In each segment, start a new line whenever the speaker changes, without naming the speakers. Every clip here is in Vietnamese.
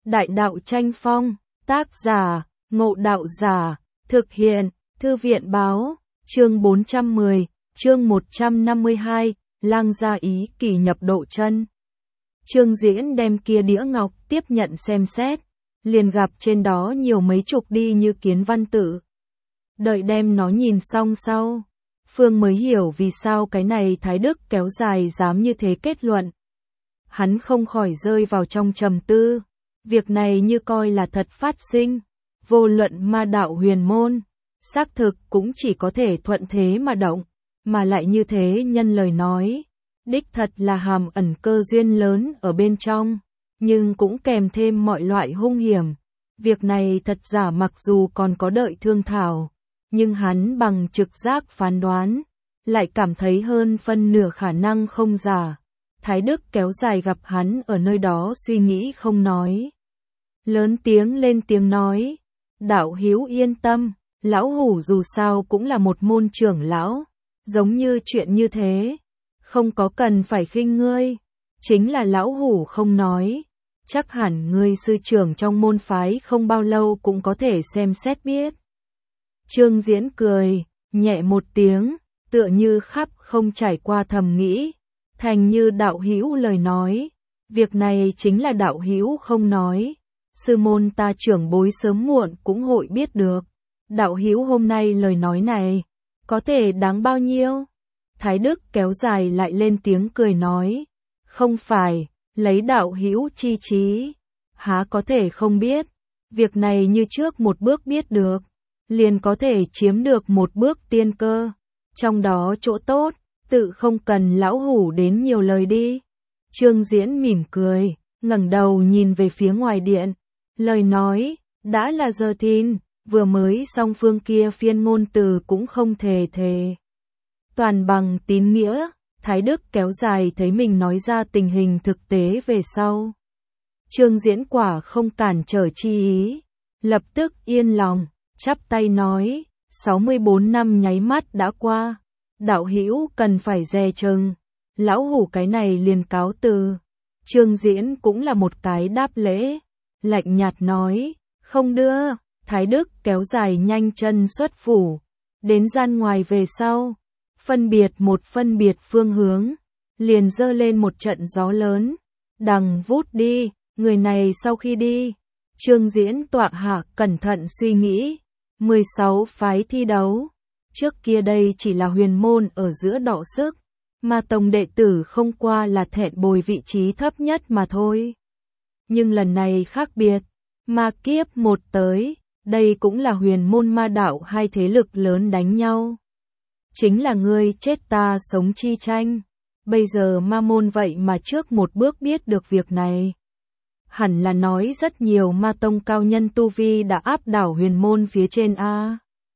Đại đạo tranh phong, tác giả, Ngộ Đạo Giả, thực hiện, Thư viện báo, chương 410, chương 152, Lang gia ý kỳ nhập độ chân. Trương Diễn đem kia đĩa ngọc tiếp nhận xem xét, liền gặp trên đó nhiều mấy chục đi như kiến văn tự. Đợi đem nó nhìn xong sau, Phương mới hiểu vì sao cái này Thái Đức kéo dài dám như thế kết luận. Hắn không khỏi rơi vào trong trầm tư, việc này như coi là thật phát sinh, vô luận ma đạo huyền môn, xác thực cũng chỉ có thể thuận thế mà động, mà lại như thế nhân lời nói, đích thật là hàm ẩn cơ duyên lớn ở bên trong, nhưng cũng kèm thêm mọi loại hung hiểm. Việc này thật giả mặc dù còn có đợi thương thảo, nhưng hắn bằng trực giác phán đoán, lại cảm thấy hơn phân nửa khả năng không giả. Thái Đức kéo dài gặp hắn ở nơi đó suy nghĩ không nói. Lớn tiếng lên tiếng nói, đạo hữu yên tâm, lão hủ dù sao cũng là một môn trưởng lão, giống như chuyện như thế, không có cần phải khinh ngươi, chính là lão hủ không nói, chắc hẳn ngươi sư trưởng trong môn phái không bao lâu cũng có thể xem xét biết. Trương Diễn cười, nhẹ một tiếng, tựa như khắp không trải qua thầm nghĩ, thành như đạo hữu lời nói, việc này chính là đạo hữu không nói, sư môn ta trưởng bối sớm muộn cũng hội biết được. Đạo hữu hôm nay lời nói này, có thể đáng bao nhiêu? Thái Đức kéo dài lại lên tiếng cười nói, không phải, lấy đạo hữu chi trí, há có thể không biết, việc này như trước một bước biết được, liền có thể chiếm được một bước tiên cơ, trong đó chỗ tốt, tự không cần lão hủ đến nhiều lời đi. Trương Diễn mỉm cười, ngẩng đầu nhìn về phía ngoài điện, lời nói, đã là giờ tin, vừa mới song phương kia phiên ngôn từ cũng không thề. Toàn bằng tín nghĩa, Thái Đức kéo dài thấy mình nói ra tình hình thực tế về sau. Trương Diễn quả không cản trở chi ý, lập tức yên lòng, chắp tay nói, 64 năm nháy mắt đã qua, đạo hữu cần phải dè chừng, lão hủ cái này liền cáo từ. Trương Diễn cũng là một cái đáp lễ, lạnh nhạt nói, không đưa. Thái Đức kéo dài nhanh chân xuất phủ, đến gian ngoài về sau, phân biệt phương hướng, liền dơ lên một trận gió lớn, đằng vút đi, người này sau khi đi, Trương Diễn tọa hạ cẩn thận suy nghĩ, 16 phái thi đấu, trước kia đây chỉ là huyền môn ở giữa đọ sức, mà tông đệ tử không qua là thẹn bồi vị trí thấp nhất mà thôi. Nhưng lần này khác biệt, ma kiếp một tới, đây cũng là huyền môn ma đạo hai thế lực lớn đánh nhau. Chính là ngươi chết ta sống chi tranh. Bây giờ ma môn vậy mà trước một bước biết được việc này. Hẳn là nói rất nhiều ma tông cao nhân tu vi đã áp đảo huyền môn phía trên a.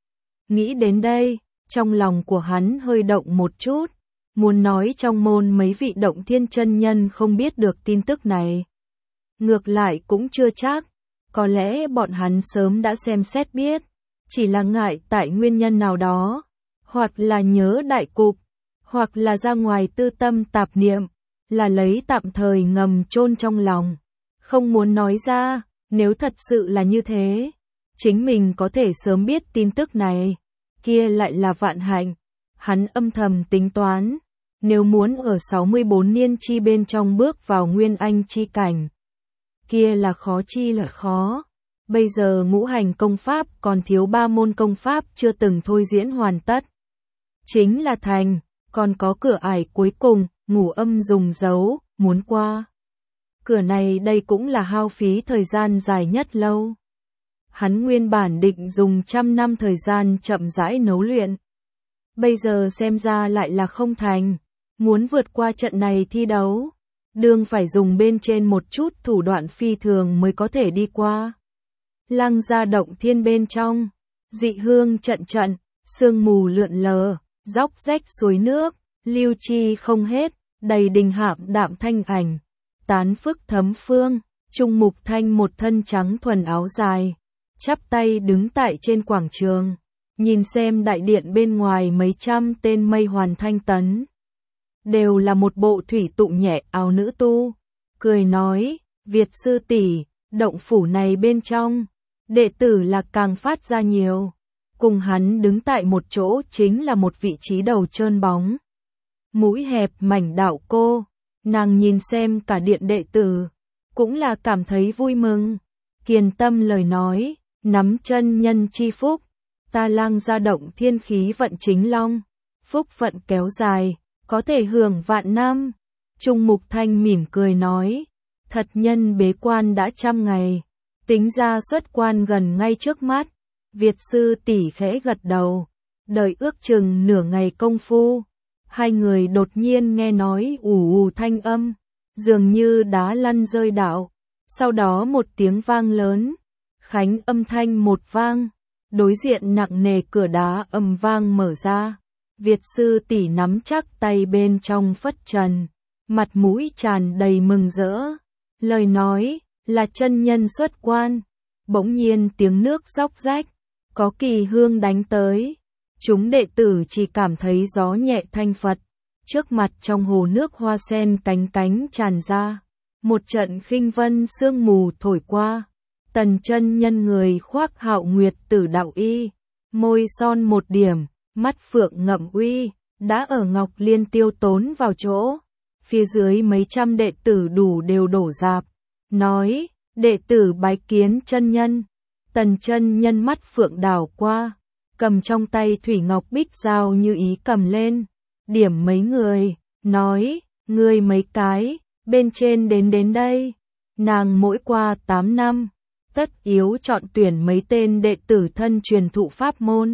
Nghĩ đến đây, trong lòng của hắn hơi động một chút, muốn nói trong môn mấy vị động thiên chân nhân không biết được tin tức này. Ngược lại cũng chưa chắc. Có lẽ bọn hắn sớm đã xem xét biết, chỉ là ngại tại nguyên nhân nào đó, hoặc là nhớ đại cục, hoặc là ra ngoài tư tâm tạp niệm, là lấy tạm thời ngầm chôn trong lòng, không muốn nói ra. Nếu thật sự là như thế, chính mình có thể sớm biết tin tức này, kia lại là vạn hạnh. Hắn âm thầm tính toán, nếu muốn ở 64 niên chi bên trong bước vào nguyên anh chi cảnh, kia là khó chi là khó. Bây giờ ngũ hành công pháp còn thiếu 3 môn công pháp chưa từng thôi diễn hoàn tất. Chính là thành, còn có cửa ải cuối cùng, ngũ âm dùng dấu, muốn qua. Cửa này đây cũng là hao phí thời gian dài nhất lâu. Hắn nguyên bản định dùng 100 năm thời gian chậm rãi nấu luyện. Bây giờ xem ra lại là không thành, muốn vượt qua trận này thi đấu. Đương phải dùng bên trên một chút thủ đoạn phi thường mới có thể đi qua. Lăng gia động thiên bên trong, dị hương trận, sương mù lượn lờ, róc rách suối nước, lưu chi không hết, đầy đình hạm đạm thanh ảnh, tán phức thấm phương, Trung Mục Thanh một thân trắng thuần áo dài, chắp tay đứng tại trên quảng trường, nhìn xem đại điện bên ngoài mấy trăm tên mây hoàn thanh tấn. Đều là một bộ thủy tụng nhẹ áo nữ tu, cười nói, Việt sư tỷ, động phủ này bên trong, đệ tử là càng phát ra nhiều. Cùng hắn đứng tại một chỗ chính là một vị trí đầu trơn bóng. Mũi hẹp mảnh đạo cô, nàng nhìn xem cả điện đệ tử, cũng là cảm thấy vui mừng. Kiền tâm lời nói, nắm chân nhân chi phúc, ta Lang gia động thiên khí vận chính long, phúc vận kéo dài, có thể hưởng vạn năm. Trung Mục Thanh mỉm cười nói, thật nhân bế quan đã 100 ngày, tính ra xuất quan gần ngay trước mắt. Việt sư tỷ khẽ gật đầu, đợi ước chừng nửa ngày công phu, hai người đột nhiên nghe nói ù ù thanh âm, dường như đá lăn rơi đạo, sau đó một tiếng vang lớn, khánh âm thanh một vang, đối diện nặng nề cửa đá ầm vang mở ra, Việt sư tỷ nắm chắc tay bên trong phất trần, mặt mũi tràn đầy mừng rỡ, lời nói là chân nhân xuất quan, bỗng nhiên tiếng nước róc rách, có kỳ hương đánh tới, chúng đệ tử chỉ cảm thấy gió nhẹ thanh phật, trước mặt trong hồ nước hoa sen cánh cánh tràn ra, một trận khinh vân sương mù thổi qua, tần chân nhân người khoác hạo nguyệt tử đạo y, môi son một điểm, mắt phượng ngậm uy, đã ở ngọc liên tiêu tốn vào chỗ, phía dưới mấy trăm đệ tử đủ đều đổ rạp, nói, đệ tử bái kiến chân nhân. Tần chân nhân mắt phượng đảo qua, cầm trong tay thủy ngọc bích dao như ý cầm lên, điểm mấy người, nói, ngươi mấy cái, bên trên đến đây, nàng mỗi qua 8 năm, tất yếu chọn tuyển mấy tên đệ tử thân truyền thụ pháp môn.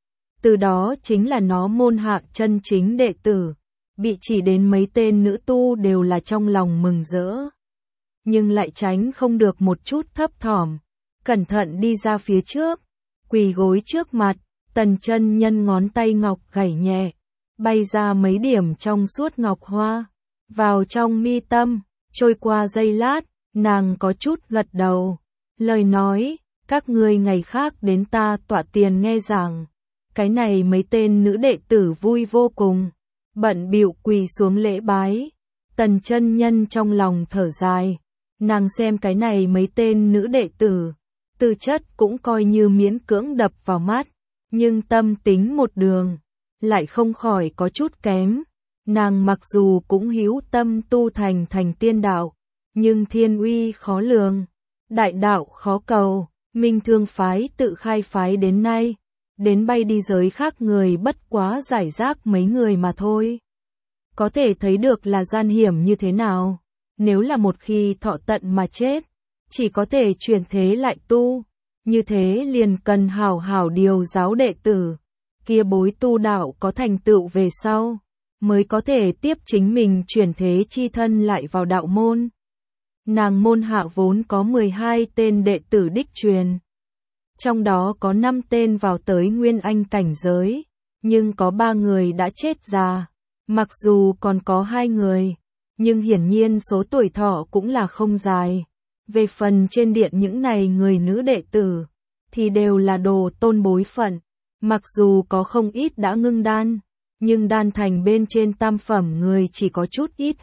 Từ đó chính là nó môn hạ chân chính đệ tử, bị chỉ đến mấy tên nữ tu đều là trong lòng mừng rỡ. Nhưng lại tránh không được một chút thấp thỏm. Cẩn thận đi ra phía trước, quỳ gối trước mặt, tần chân nhân ngón tay ngọc gảy nhẹ, bay ra mấy điểm trong suốt ngọc hoa, vào trong mi tâm, trôi qua giây lát, nàng có chút gật đầu, lời nói, các ngươi ngày khác đến ta tọa tiền nghe giảng, cái này mấy tên nữ đệ tử vui vô cùng, bận bịu quỳ xuống lễ bái, tần chân nhân trong lòng thở dài, nàng xem cái này mấy tên nữ đệ tử, tư chất cũng coi như miễn cưỡng đập vào mắt, nhưng tâm tính một đường, lại không khỏi có chút kém. Nàng mặc dù cũng hữu tâm tu thành tiên đạo, nhưng thiên uy khó lường, đại đạo khó cầu, Minh Thương phái tự khai phái đến nay, đến bay đi giới khác người bất quá giải rác mấy người mà thôi. Có thể thấy được là gian hiểm như thế nào, nếu là một khi thọ tận mà chết, chỉ có thể chuyển thế lại tu, như thế liền cần hảo hảo điều giáo đệ tử, kia bối tu đạo có thành tựu về sau, mới có thể tiếp chính mình chuyển thế chi thân lại vào đạo môn. Nàng môn hạ vốn có 12 tên đệ tử đích truyền, trong đó có 5 tên vào tới nguyên anh cảnh giới, nhưng có 3 người đã chết già, mặc dù còn có 2 người, nhưng hiển nhiên số tuổi thọ cũng là không dài. Về phần trên điện những này người nữ đệ tử, thì đều là đồ tôn bối phận, mặc dù có không ít đã ngưng đan, nhưng đan thành bên trên tam phẩm người chỉ có chút ít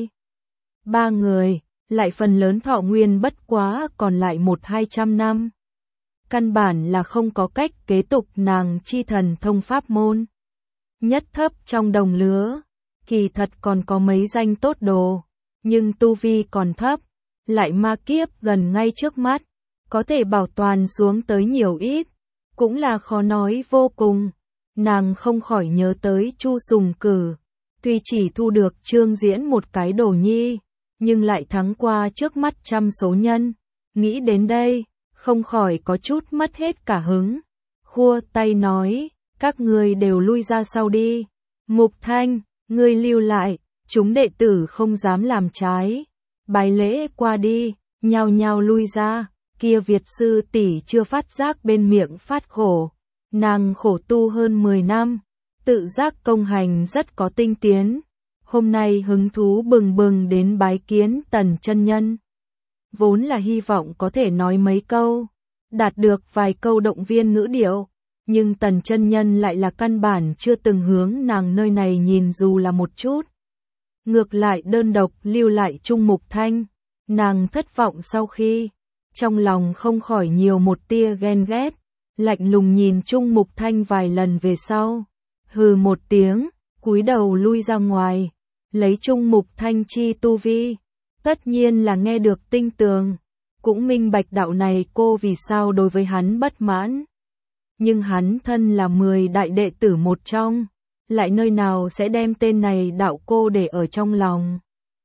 2-3 người, lại phần lớn thọ nguyên bất quá còn lại 100-200 năm. Căn bản là không có cách kế tục nàng chi thần thông pháp môn. Nhất thấp trong đồng lứa, kỳ thật còn có mấy danh tốt đồ, nhưng tu vi còn thấp, lại ma kiếp gần ngay trước mắt, có thể bảo toàn xuống tới nhiều ít, cũng là khó nói vô cùng. Nàng không khỏi nhớ tới Chu Sùng Cử, tuy chỉ thu được Trương Diễn một cái đồ nhi, nhưng lại thắng qua trước mắt trăm số nhân, nghĩ đến đây, không khỏi có chút mất hết cả hứng, khua tay nói, các ngươi đều lui ra sau đi, Mục Thanh, ngươi lưu lại, chúng đệ tử không dám làm trái, bái lễ qua đi, nhao nhao lui ra, kia Việt sư tỷ chưa phát giác bên miệng phát khổ, nàng khổ tu hơn 10 năm, tự giác công hành rất có tinh tiến, hôm nay hứng thú bừng bừng đến bái kiến Tần chân nhân. Vốn là hy vọng có thể nói mấy câu, đạt được vài câu động viên ngữ điệu, nhưng Tần chân nhân lại là căn bản chưa từng hướng nàng nơi này nhìn dù là một chút. Ngược lại đơn độc lưu lại Trung Mục Thanh, nàng thất vọng sau khi trong lòng không khỏi nhiều một tia ghen ghét, lạnh lùng nhìn Trung Mục Thanh vài lần về sau, hừ một tiếng, cúi đầu lui ra ngoài, lấy Trung Mục Thanh chi tu vi, tất nhiên là nghe được tinh tường, cũng minh bạch đạo này cô vì sao đối với hắn bất mãn. Nhưng hắn thân là 10 đại đệ tử một trong, lại nơi nào sẽ đem tên này đạo cô để ở trong lòng.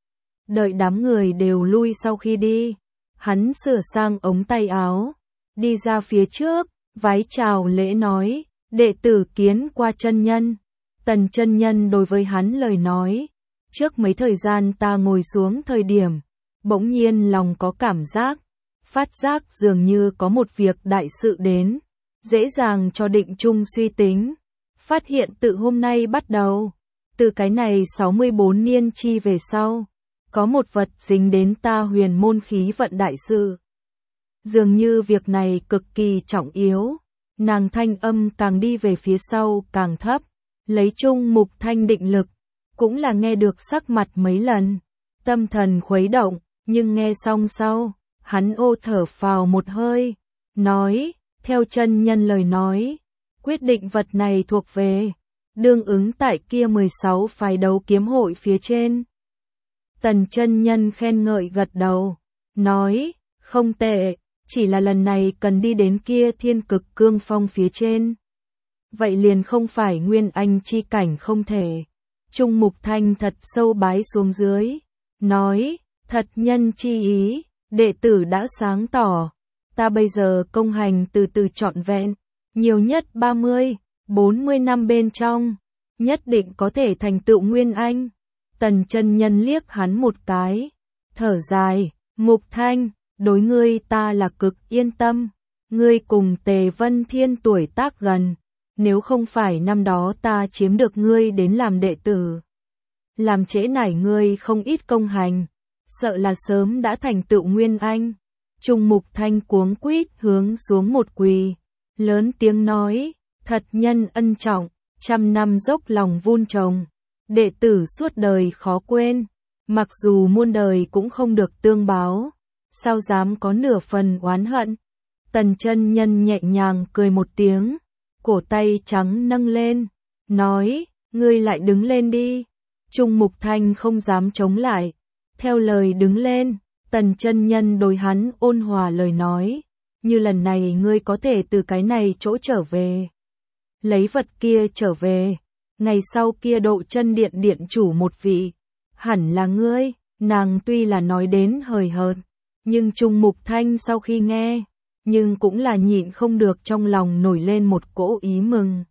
Đợi đám người đều lui sau khi đi, hắn sửa sang ống tay áo, đi ra phía trước, vái chào lễ nói, đệ tử kiến qua chân nhân. Tần chân nhân đối với hắn lời nói, trước mấy thời gian ta ngồi xuống thời điểm, bỗng nhiên lòng có cảm giác, phát giác dường như có một việc đại sự đến, dễ dàng cho định chung suy tính, phát hiện tự hôm nay bắt đầu, từ cái này 64 niên chi về sau, có một vật dính đến ta huyền môn khí vận đại sự. Dường như việc này cực kỳ trọng yếu, nàng thanh âm càng đi về phía sau càng thấp, lấy Trung Mục Thanh định lực, cũng là nghe được sắc mặt mấy lần, tâm thần khuấy động, nhưng nghe xong sau, hắn ô thở phào một hơi, nói, theo chân nhân lời nói, quyết định vật này thuộc về, đương ứng tại kia 16 phái đấu kiếm hội phía trên. Tần chân nhân khen ngợi gật đầu, nói, không tệ, chỉ là lần này cần đi đến kia thiên cực cương phong phía trên. Vậy liền không phải nguyên anh chi cảnh không thể. Trung Mục Thanh thật sâu bái xuống dưới, nói, thật nhân chi ý, đệ tử đã sáng tỏ, ta bây giờ công hành từ từ trọn vẹn, nhiều nhất 30, 40 năm bên trong, nhất định có thể thành tựu nguyên anh. Tần chân nhân liếc hắn một cái, thở dài, Mục Thanh, đối ngươi ta là cực yên tâm, ngươi cùng Tề Vân Thiên tuổi tác gần, nếu không phải năm đó ta chiếm được ngươi đến làm đệ tử, làm trễ nải ngươi không ít công hành, sợ là sớm đã thành tựu nguyên anh. Trung Mục Thanh cuống quýt hướng xuống một quỳ, lớn tiếng nói, thật nhân ân trọng, trăm năm dốc lòng vun trồng, đệ tử suốt đời khó quên, mặc dù muôn đời cũng không được tương báo, sao dám có nửa phần oán hận. Tần chân nhân nhẹ nhàng cười một tiếng, cổ tay trắng nâng lên, nói, ngươi lại đứng lên đi. Trung Mục Thanh không dám chống lại, theo lời đứng lên. Tần chân nhân đối hắn ôn hòa lời nói, như lần này ngươi có thể từ cái này chỗ trở về, lấy vật kia trở về, ngày sau kia Độ Chân Điện điện chủ một vị, hẳn là ngươi. Nàng tuy là nói đến hời hợt, nhưng Trung Mục Thanh sau khi nghe, nhưng cũng là nhịn không được trong lòng nổi lên một cỗ ý mừng.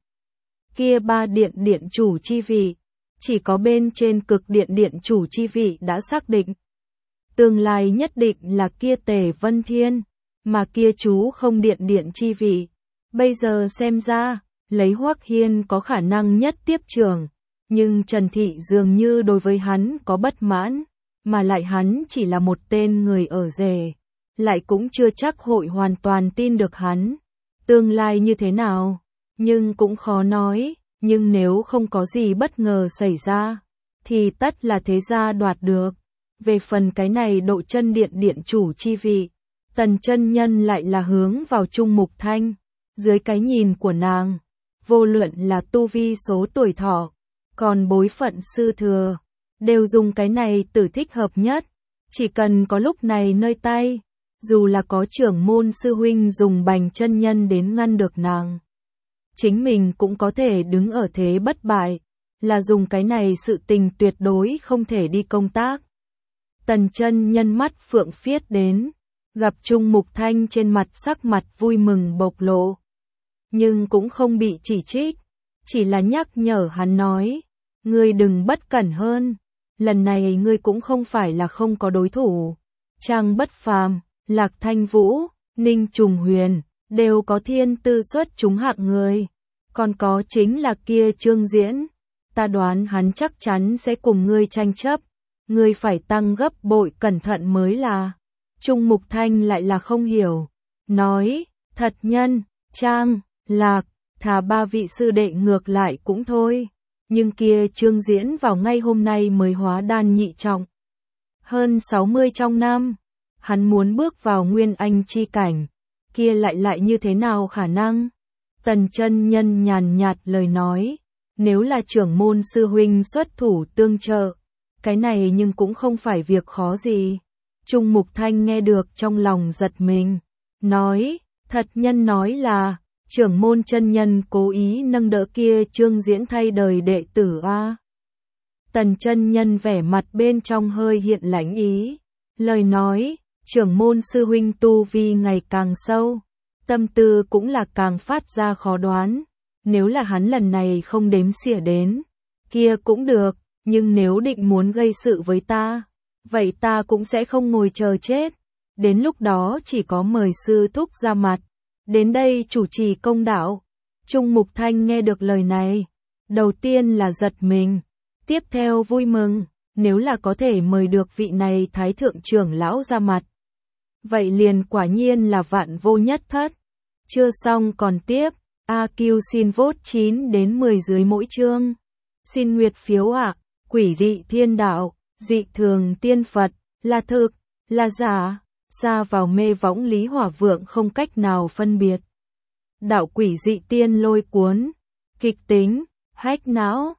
Kia 3 điện điện chủ chi vị, chỉ có bên trên cực điện điện chủ chi vị đã xác định. Tương lai nhất định là kia Tề Vân Thiên, mà kia chú không điện điện chi vị. Bây giờ xem ra, lấy Hoắc Hiên có khả năng nhất tiếp trưởng, nhưng Trần Thị dường như đối với hắn có bất mãn, mà lại hắn chỉ là một tên người ở rể, lại cũng chưa chắc hội hoàn toàn tin được hắn. Tương lai như thế nào, nhưng cũng khó nói, nhưng nếu không có gì bất ngờ xảy ra, thì tất là thế gia đoạt được. Về phần cái này Độ Chân Điện điện chủ chi vị, Tần chân nhân lại là hướng vào Trung Mục Thanh, dưới cái nhìn của nàng, vô luận là tu vi số tuổi thọ, còn bối phận sư thừa, đều dùng cái này tử thích hợp nhất, chỉ cần có lúc này nơi tay, dù là có trưởng môn sư huynh dùng Bành chân nhân đến ngăn được nàng, chính mình cũng có thể đứng ở thế bất bại, là dùng cái này sự tình tuyệt đối không thể đi công tác. Tần chân nhân mắt phượng phiết đến, gặp Trung Mục Thanh trên mặt sắc mặt vui mừng bộc lộ, nhưng cũng không bị chỉ trích, chỉ là nhắc nhở hắn nói, ngươi đừng bất cẩn hơn, lần này ngươi cũng không phải là không có đối thủ. Trang Bất Phàm, Lạc Thanh Vũ, Ninh Trùng Huyền, đều có thiên tư xuất chúng hạng người, còn có chính là kia Trương Diễn, ta đoán hắn chắc chắn sẽ cùng ngươi tranh chấp, ngươi phải tăng gấp bội cẩn thận mới là. Trung Mục Thanh lại là không hiểu, nói, thật nhân, Trang, Lạc, thà 3 vị sư đệ ngược lại cũng thôi, nhưng kia Trương Diễn vào ngay hôm nay mới hóa đan nhị trọng. Hơn 60 trong năm, hắn muốn bước vào nguyên anh chi cảnh, kia lại như thế nào khả năng? Tần chân nhân nhàn nhạt lời nói, nếu là trưởng môn sư huynh xuất thủ tương trợ, cái này nhưng cũng không phải việc khó gì. Trung Mục Thanh nghe được trong lòng giật mình, nói, thật nhân nói là, trưởng môn chân nhân cố ý nâng đỡ kia Trương Diễn thay đời đệ tử a. Tần chân nhân vẻ mặt bên trong hơi hiện lãnh ý, lời nói, trưởng môn sư huynh tu vi ngày càng sâu, tâm tư cũng là càng phát ra khó đoán, nếu là hắn lần này không đếm xỉa đến, kia cũng được, nhưng nếu định muốn gây sự với ta, vậy ta cũng sẽ không ngồi chờ chết, đến lúc đó chỉ có mời sư thúc ra mặt, đến đây chủ trì công đạo. Trung Mục Thanh nghe được lời này, đầu tiên là giật mình, tiếp theo vui mừng, nếu là có thể mời được vị này thái thượng trưởng lão ra mặt. Vậy liền quả nhiên là vạn vô nhất thất. Chưa xong còn tiếp, AQ xin vote 9 đến 10 dưới mỗi chương. Xin nguyệt phiếu ạ, quỷ dị thiên đạo, dị thường tiên Phật, là thực, là giả, xa vào mê võng Lý Hỏa Vượng không cách nào phân biệt. Đạo quỷ dị tiên lôi cuốn, kịch tính, hách não.